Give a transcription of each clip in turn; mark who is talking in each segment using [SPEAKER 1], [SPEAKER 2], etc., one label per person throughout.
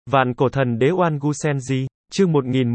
[SPEAKER 1] Vạn cổ thần đế Oan Gu Senji, chương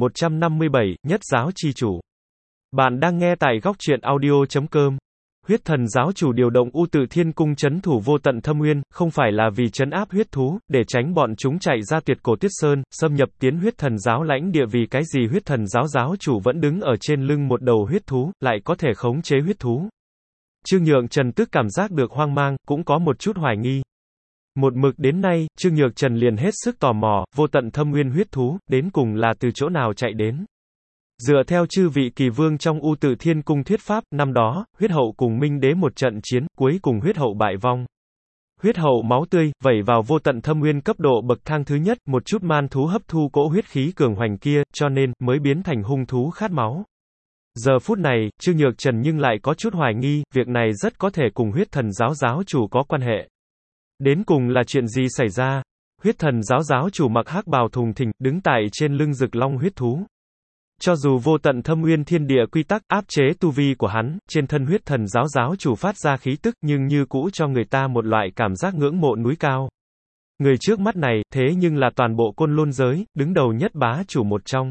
[SPEAKER 1] 1157, Nhất giáo chi chủ. Bạn đang nghe tại góc truyện audio.com. Huyết thần giáo chủ điều động U Tự Thiên Cung trấn thủ vô tận thâm nguyên, không phải là vì trấn áp huyết thú, để tránh bọn chúng chạy ra tuyệt cổ tuyết sơn, xâm nhập tiến huyết thần giáo lãnh địa, vì cái gì huyết thần giáo giáo chủ vẫn đứng ở trên lưng một đầu huyết thú, lại có thể khống chế huyết thú. Trương Nhượng Trần tức cảm giác được hoang mang, cũng có một chút hoài nghi. Một mực đến nay, Trương Nhược Trần liền hết sức tò mò, vô tận thâm nguyên huyết thú, đến cùng là từ chỗ nào chạy đến. Dựa theo chư vị kỳ vương trong U Tự Thiên Cung thuyết pháp, năm đó, huyết hậu cùng Minh Đế một trận chiến, cuối cùng huyết hậu bại vong. Huyết hậu máu tươi, vẩy vào vô tận thâm nguyên cấp độ bậc thang thứ nhất, một chút man thú hấp thu cỗ huyết khí cường hoành kia, cho nên, mới biến thành hung thú khát máu. Giờ phút này, Trương Nhược Trần nhưng lại có chút hoài nghi, việc này rất có thể cùng huyết thần giáo giáo chủ có quan hệ. Đến cùng là chuyện gì xảy ra? Huyết thần giáo giáo chủ mặc hắc bào thùng thình, đứng tại trên lưng rực long huyết thú. Cho dù vô tận thâm nguyên thiên địa quy tắc áp chế tu vi của hắn, trên thân huyết thần giáo giáo chủ phát ra khí tức, nhưng như cũ cho người ta một loại cảm giác ngưỡng mộ núi cao. Người trước mắt này, thế nhưng là toàn bộ côn lôn giới, đứng đầu nhất bá chủ một trong.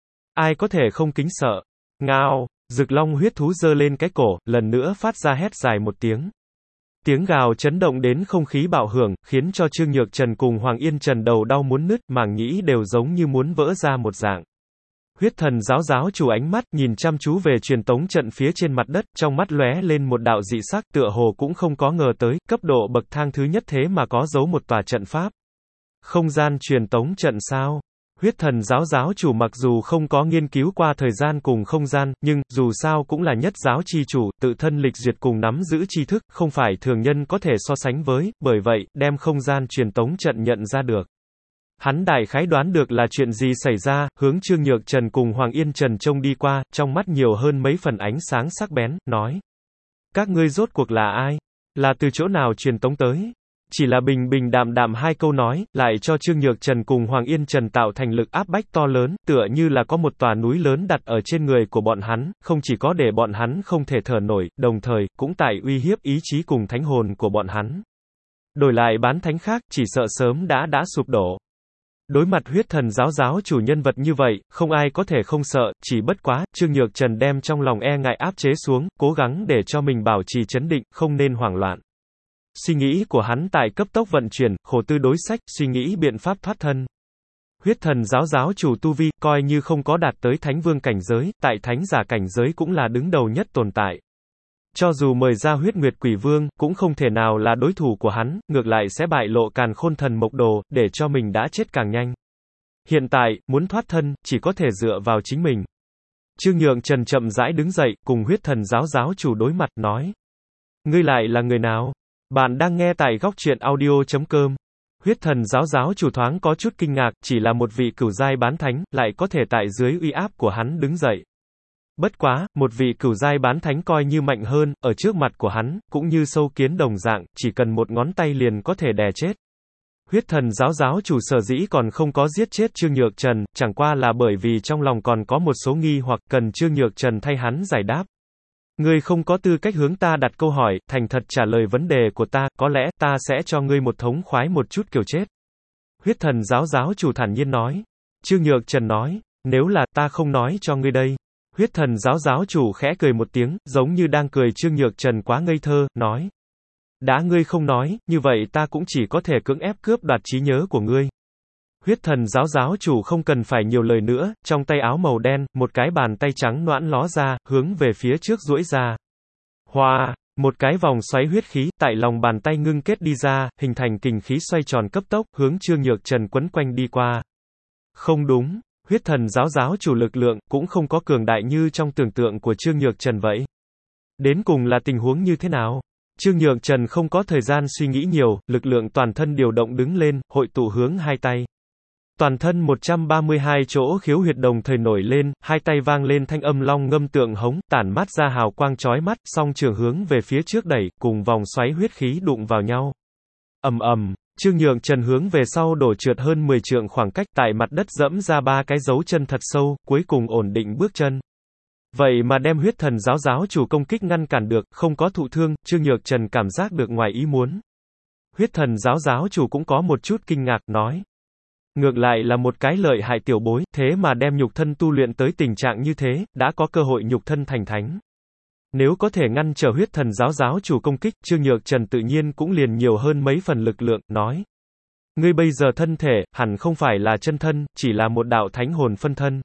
[SPEAKER 1] Ai có thể không kính sợ? Ngao, rực long huyết thú giơ lên cái cổ, lần nữa phát ra hét dài một tiếng. Tiếng gào chấn động đến không khí bạo hưởng, khiến cho Trương Nhược Trần cùng Hoàng Yên Trần đầu đau muốn nứt, màng nhĩ đều giống như muốn vỡ ra một dạng. Huyết thần giáo giáo chủ ánh mắt nhìn chăm chú về truyền tống trận phía trên mặt đất, trong mắt lóe lên một đạo dị sắc, tựa hồ cũng không có ngờ tới, cấp độ bậc thang thứ nhất thế mà có giấu một tòa trận pháp. Không gian truyền tống trận sao? Huyết thần giáo giáo chủ mặc dù không có nghiên cứu qua thời gian cùng không gian, nhưng, dù sao cũng là nhất giáo chi chủ, tự thân lịch duyệt cùng nắm giữ tri thức, không phải thường nhân có thể so sánh với, bởi vậy, đem không gian truyền tống trận nhận ra được. Hắn đại khái đoán được là chuyện gì xảy ra, hướng Trương Nhược Trần cùng Hoàng Yên Trần trông đi qua, trong mắt nhiều hơn mấy phần ánh sáng sắc bén, nói. Các ngươi rốt cuộc là ai? Là từ chỗ nào truyền tống tới? Chỉ là bình bình đạm đạm hai câu nói, lại cho Trương Nhược Trần cùng Hoàng Yên Trần tạo thành lực áp bách to lớn, tựa như là có một tòa núi lớn đặt ở trên người của bọn hắn, không chỉ có để bọn hắn không thể thở nổi, đồng thời, cũng tại uy hiếp ý chí cùng thánh hồn của bọn hắn. Đổi lại bán thánh khác, chỉ sợ sớm đã sụp đổ. Đối mặt huyết thần giáo giáo chủ nhân vật như vậy, không ai có thể không sợ, chỉ bất quá, Trương Nhược Trần đem trong lòng e ngại áp chế xuống, cố gắng để cho mình bảo trì trấn định, không nên hoảng loạn. Suy nghĩ của hắn tại cấp tốc vận chuyển, khổ tư đối sách, suy nghĩ biện pháp thoát thân. Huyết thần giáo giáo chủ tu vi, coi như không có đạt tới thánh vương cảnh giới, tại thánh giả cảnh giới cũng là đứng đầu nhất tồn tại. Cho dù mời ra huyết nguyệt quỷ vương, cũng không thể nào là đối thủ của hắn, ngược lại sẽ bại lộ càn khôn thần mộc đồ, để cho mình đã chết càng nhanh. Hiện tại, muốn thoát thân, chỉ có thể dựa vào chính mình. Trương Nhượng Trần chậm rãi đứng dậy, cùng huyết thần giáo giáo chủ đối mặt, nói. Ngươi lại là người nào? Bạn đang nghe tại góc truyện audio.com. Huyết thần giáo giáo chủ thoáng có chút kinh ngạc, chỉ là một vị cửu giai bán thánh, lại có thể tại dưới uy áp của hắn đứng dậy. Bất quá, một vị cửu giai bán thánh coi như mạnh hơn, ở trước mặt của hắn, cũng như sâu kiến đồng dạng, chỉ cần một ngón tay liền có thể đè chết. Huyết thần giáo giáo chủ sở dĩ còn không có giết chết Trương Nhược Trần, chẳng qua là bởi vì trong lòng còn có một số nghi hoặc cần Trương Nhược Trần thay hắn giải đáp. Ngươi không có tư cách hướng ta đặt câu hỏi, thành thật trả lời vấn đề của ta, có lẽ ta sẽ cho ngươi một thống khoái một chút kiểu chết. Huyết thần giáo giáo chủ thản nhiên nói. Trương Nhược Trần nói, nếu là ta không nói cho ngươi đây. Huyết thần giáo giáo chủ khẽ cười một tiếng, giống như đang cười Trương Nhược Trần quá ngây thơ, nói. Đã ngươi không nói, như vậy ta cũng chỉ có thể cưỡng ép cướp đoạt trí nhớ của ngươi. Huyết thần giáo giáo chủ không cần phải nhiều lời nữa, trong tay áo màu đen, một cái bàn tay trắng nõn ló ra, hướng về phía trước duỗi ra. Hoa, một cái vòng xoáy huyết khí, tại lòng bàn tay ngưng kết đi ra, hình thành kình khí xoay tròn cấp tốc, hướng Trương Nhược Trần quấn quanh đi qua. Không đúng, huyết thần giáo giáo chủ lực lượng, cũng không có cường đại như trong tưởng tượng của Trương Nhược Trần vậy. Đến cùng là tình huống như thế nào? Trương Nhược Trần không có thời gian suy nghĩ nhiều, lực lượng toàn thân điều động đứng lên, hội tụ hướng hai tay. Toàn thân 132 chỗ khiếu huyệt đồng thời nổi lên, hai tay vang lên thanh âm long ngâm tượng hống, tản mát ra hào quang chói mắt, song trường hướng về phía trước đẩy, cùng vòng xoáy huyết khí đụng vào nhau. Ầm ầm, Trương Nhượng Trần hướng về sau đổ trượt hơn 10 trượng khoảng cách, tại mặt đất dẫm ra 3 cái dấu chân thật sâu, cuối cùng ổn định bước chân. Vậy mà đem huyết thần giáo giáo chủ công kích ngăn cản được, không có thụ thương, Trương Nhượng Trần cảm giác được ngoài ý muốn. Huyết thần giáo giáo chủ cũng có một chút kinh ngạc, nói. Ngược lại là một cái lợi hại tiểu bối, thế mà đem nhục thân tu luyện tới tình trạng như thế, đã có cơ hội nhục thân thành thánh. Nếu có thể ngăn trở huyết thần giáo chủ công kích, Trương Nhược Trần tự nhiên cũng liền nhiều hơn mấy phần lực lượng, nói. Ngươi bây giờ thân thể, hẳn không phải là chân thân, chỉ là một đạo thánh hồn phân thân.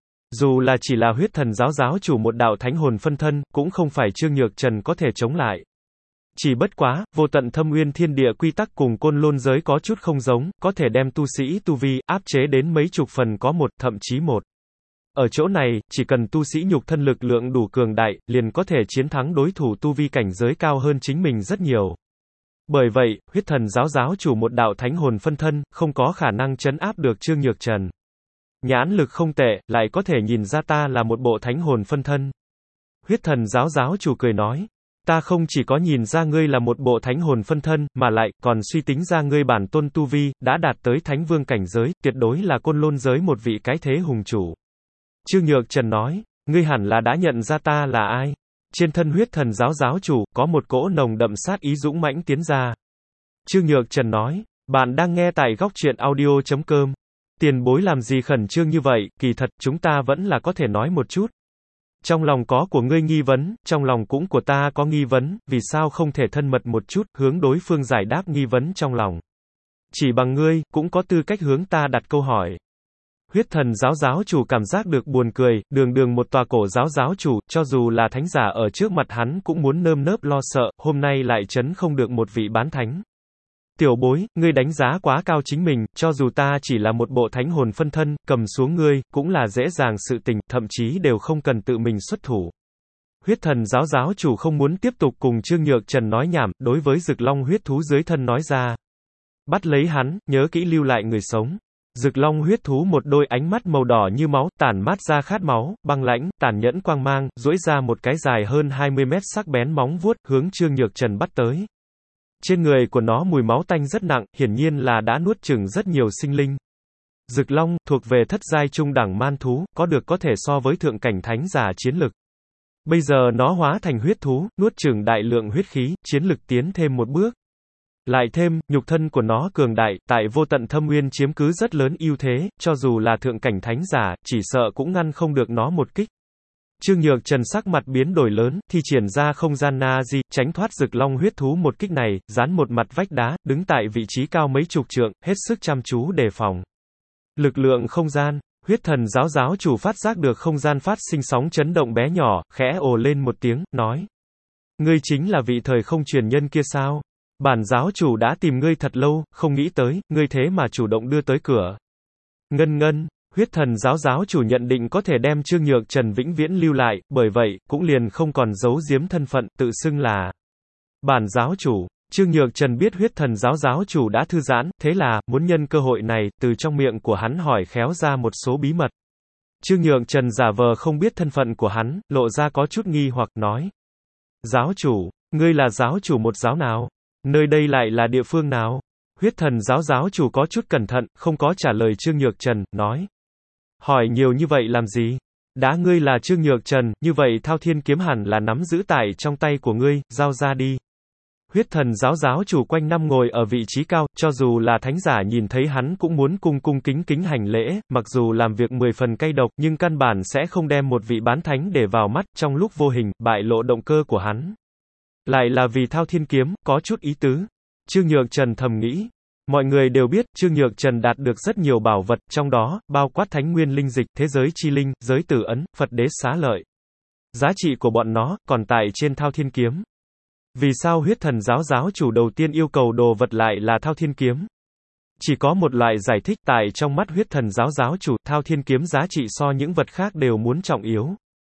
[SPEAKER 1] Dù là chỉ là huyết thần giáo chủ một đạo thánh hồn phân thân, cũng không phải Trương Nhược Trần có thể chống lại. Chỉ bất quá, vô tận thâm uyên thiên địa quy tắc cùng côn lôn giới có chút không giống, có thể đem tu sĩ tu vi, áp chế đến mấy chục phần có một, thậm chí một. Ở chỗ này, chỉ cần tu sĩ nhục thân lực lượng đủ cường đại, liền có thể chiến thắng đối thủ tu vi cảnh giới cao hơn chính mình rất nhiều. Bởi vậy, huyết thần giáo chủ một đạo thánh hồn phân thân, không có khả năng trấn áp được Trương Nhược Trần. Nhãn lực không tệ, lại có thể nhìn ra ta là một bộ thánh hồn phân thân. Huyết thần giáo chủ cười nói. Ta không chỉ có nhìn ra ngươi là một bộ thánh hồn phân thân, mà lại, còn suy tính ra ngươi bản tôn tu vi, đã đạt tới thánh vương cảnh giới, tuyệt đối là côn lôn giới một vị cái thế hùng chủ. Trương Nhược Trần nói, ngươi hẳn là đã nhận ra ta là ai. Trên thân huyết thần giáo chủ, có một cỗ nồng đậm sát ý dũng mãnh tiến ra. Trương Nhược Trần nói, bạn đang nghe tại góc truyện audio.com. Tiền bối làm gì khẩn trương như vậy, kỳ thật, chúng ta vẫn là có thể nói một chút. Trong lòng có của ngươi nghi vấn, trong lòng cũng của ta có nghi vấn, vì sao không thể thân mật một chút, hướng đối phương giải đáp nghi vấn trong lòng. Chỉ bằng ngươi, cũng có tư cách hướng ta đặt câu hỏi. Huyết thần giáo chủ cảm giác được buồn cười, đường một tòa cổ giáo chủ, cho dù là thánh giả ở trước mặt hắn cũng muốn nơm nớp lo sợ, hôm nay lại trấn không được một vị bán thánh. Tiểu bối, ngươi đánh giá quá cao chính mình, cho dù ta chỉ là một bộ thánh hồn phân thân, cầm xuống ngươi, cũng là dễ dàng sự tình, thậm chí đều không cần tự mình xuất thủ. Huyết thần giáo chủ không muốn tiếp tục cùng Trương Nhược Trần nói nhảm, đối với Dực Long huyết thú dưới thân nói ra. Bắt lấy hắn, nhớ kỹ lưu lại người sống. Dực Long huyết thú một đôi ánh mắt màu đỏ như máu, tản mát ra khát máu, băng lãnh, tàn nhẫn quang mang, duỗi ra một cái dài hơn 20 mét sắc bén móng vuốt, hướng Trương Nhược Trần bắt tới. Trên người của nó mùi máu tanh rất nặng, hiển nhiên là đã nuốt chửng rất nhiều sinh linh. Dực Long, thuộc về thất giai trung đẳng man thú, có được có thể so với thượng cảnh thánh giả chiến lực. Bây giờ nó hóa thành huyết thú, nuốt chửng đại lượng huyết khí, chiến lực tiến thêm một bước. Lại thêm, nhục thân của nó cường đại, tại vô tận thâm uyên chiếm cứ rất lớn ưu thế, cho dù là thượng cảnh thánh giả, chỉ sợ cũng ngăn không được nó một kích. Trương Nhược Trần sắc mặt biến đổi lớn, thi triển ra không gian Na-di, tránh thoát Dực Long huyết thú một kích này, dán một mặt vách đá, đứng tại vị trí cao mấy chục trượng, hết sức chăm chú đề phòng. Lực lượng không gian, huyết thần giáo chủ phát giác được không gian phát sinh sóng chấn động bé nhỏ, khẽ ồ lên một tiếng, nói. Ngươi chính là vị thời không truyền nhân kia sao? Bản giáo chủ đã tìm ngươi thật lâu, không nghĩ tới, ngươi thế mà chủ động đưa tới cửa. Ngân. Huyết thần giáo chủ nhận định có thể đem Trương Nhược Trần vĩnh viễn lưu lại, bởi vậy, cũng liền không còn giấu giếm thân phận, tự xưng là bản giáo chủ. Trương Nhược Trần biết huyết thần giáo chủ đã thư giãn, thế là, muốn nhân cơ hội này, từ trong miệng của hắn hỏi khéo ra một số bí mật. Trương Nhược Trần giả vờ không biết thân phận của hắn, lộ ra có chút nghi hoặc nói. Giáo chủ, ngươi là giáo chủ một giáo nào? Nơi đây lại là địa phương nào? Huyết thần giáo chủ có chút cẩn thận, không có trả lời Trương Nhược Trần, nói. Hỏi nhiều như vậy làm gì? Đã ngươi là Trương Nhược Trần, như vậy Thao Thiên kiếm hẳn là nắm giữ tại trong tay của ngươi, giao ra đi. Huyết thần giáo chủ quanh năm ngồi ở vị trí cao, cho dù là thánh giả nhìn thấy hắn cũng muốn cung kính hành lễ, mặc dù làm việc 10 phần cay độc, nhưng căn bản sẽ không đem một vị bán thánh để vào mắt, trong lúc vô hình, bại lộ động cơ của hắn. Lại là vì Thao Thiên kiếm, có chút ý tứ. Trương Nhược Trần thầm nghĩ. Mọi người đều biết, Trương Nhược Trần đạt được rất nhiều bảo vật, trong đó, bao quát thánh nguyên linh dịch, thế giới chi linh, giới tử ấn, Phật đế xá lợi. Giá trị của bọn nó, còn tại trên Thao Thiên kiếm. Vì sao huyết thần giáo chủ đầu tiên yêu cầu đồ vật lại là Thao Thiên kiếm? Chỉ có một loại giải thích, tại trong mắt huyết thần giáo chủ, Thao Thiên kiếm giá trị so những vật khác đều muốn trọng yếu.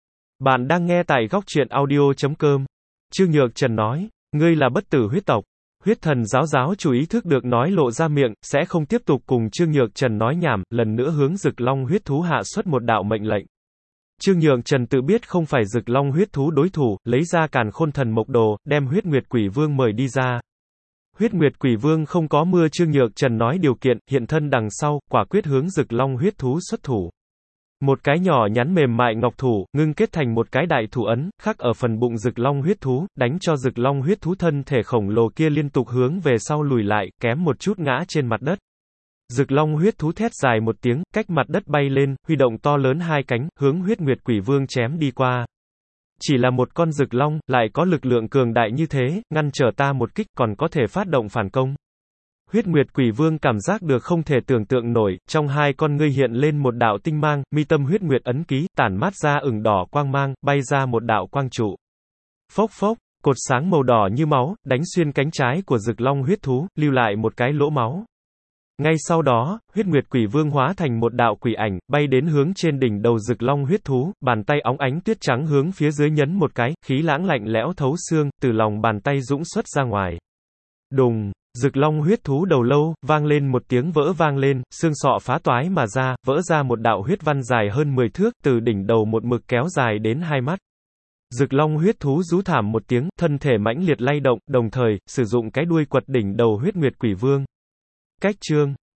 [SPEAKER 1] Bạn đang nghe tại góc truyện audio.com. Trương Nhược Trần nói, ngươi là bất tử huyết tộc. Huyết thần giáo chủ ý thức được nói lộ ra miệng, sẽ không tiếp tục cùng Trương Nhược Trần nói nhảm, lần nữa hướng Dực Long huyết thú hạ xuất một đạo mệnh lệnh. Trương Nhược Trần tự biết không phải Dực Long huyết thú đối thủ, lấy ra Càn Khôn Thần Mộc Đồ, đem Huyết Nguyệt Quỷ Vương mời đi ra. Huyết Nguyệt Quỷ Vương không có mưa Trương Nhược Trần nói điều kiện, hiện thân đằng sau, quả quyết hướng Dực Long huyết thú xuất thủ. Một cái nhỏ nhắn mềm mại ngọc thủ, ngưng kết thành một cái đại thủ ấn, khắc ở phần bụng Dực Long huyết thú, đánh cho Dực Long huyết thú thân thể khổng lồ kia liên tục hướng về sau lùi lại, kém một chút ngã trên mặt đất. Rực long huyết thú thét dài một tiếng, cách mặt đất bay lên, huy động to lớn hai cánh, hướng huyết nguyệt quỷ vương chém đi qua. Chỉ là một con rực long, lại có lực lượng cường đại như thế, ngăn trở ta một kích, còn có thể phát động phản công. Huyết nguyệt quỷ vương cảm giác được không thể tưởng tượng nổi, trong hai con ngươi hiện lên một đạo tinh mang, mi tâm huyết nguyệt ấn ký, tản mát ra ửng đỏ quang mang, bay ra một đạo quang trụ. Phốc phốc, cột sáng màu đỏ như máu, đánh xuyên cánh trái của rực long huyết thú, lưu lại một cái lỗ máu. Ngay sau đó, huyết nguyệt quỷ vương hóa thành một đạo quỷ ảnh, bay đến hướng trên đỉnh đầu rực long huyết thú, bàn tay óng ánh tuyết trắng hướng phía dưới nhấn một cái, khí lãng lạnh lẽo thấu xương, từ lòng bàn tay dũng xuất ra ngoài. Đùng, rực long huyết thú đầu lâu, vang lên một tiếng vỡ vang lên, xương sọ phá toái mà ra, vỡ ra một đạo huyết văn dài hơn 10 thước, từ đỉnh đầu một mực kéo dài đến 2 mắt. Rực long huyết thú rú thảm một tiếng, thân thể mãnh liệt lay động, đồng thời, sử dụng cái đuôi quật đỉnh đầu huyết nguyệt quỷ vương. Cách chương